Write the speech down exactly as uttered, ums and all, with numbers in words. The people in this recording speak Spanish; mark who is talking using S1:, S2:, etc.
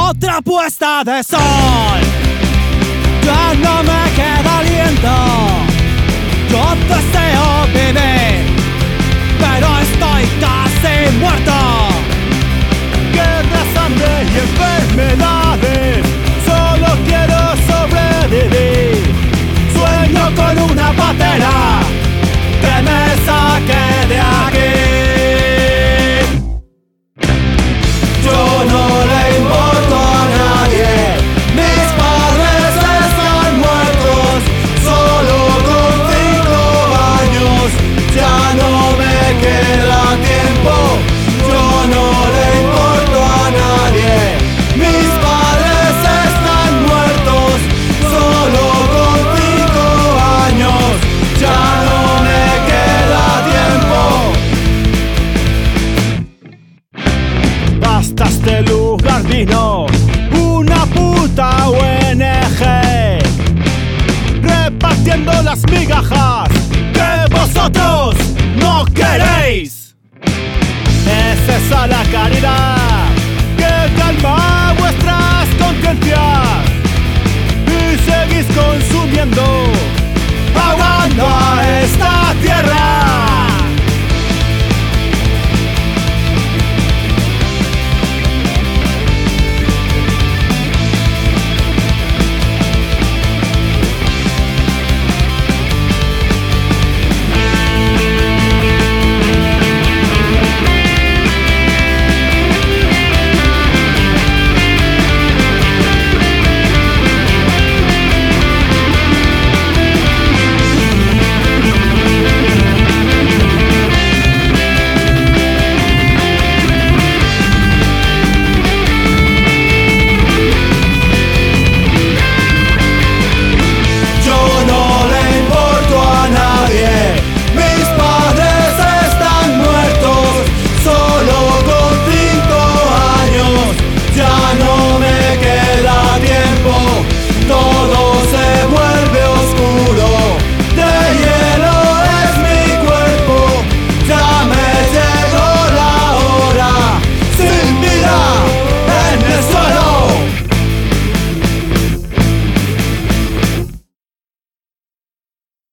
S1: otra puesta de sol. Ya no me queda aliento, yo deseo vivir, pero estoy casi muerto. Guerras, hambre y enfermedades, solo quiero sobrevivir. Sueño con una patera que me saque de aquí. Yo no le importo a nadie, mis padres están muertos, solo con cinco años, ya no me queda tiempo. Yo no le importo a nadie, mis padres están muertos, solo con cinco años, ya no me queda tiempo. Hasta este lugar vino una puta O N G, repartiendo las migajas que vosotros no queréis. Es esa la caridad que calma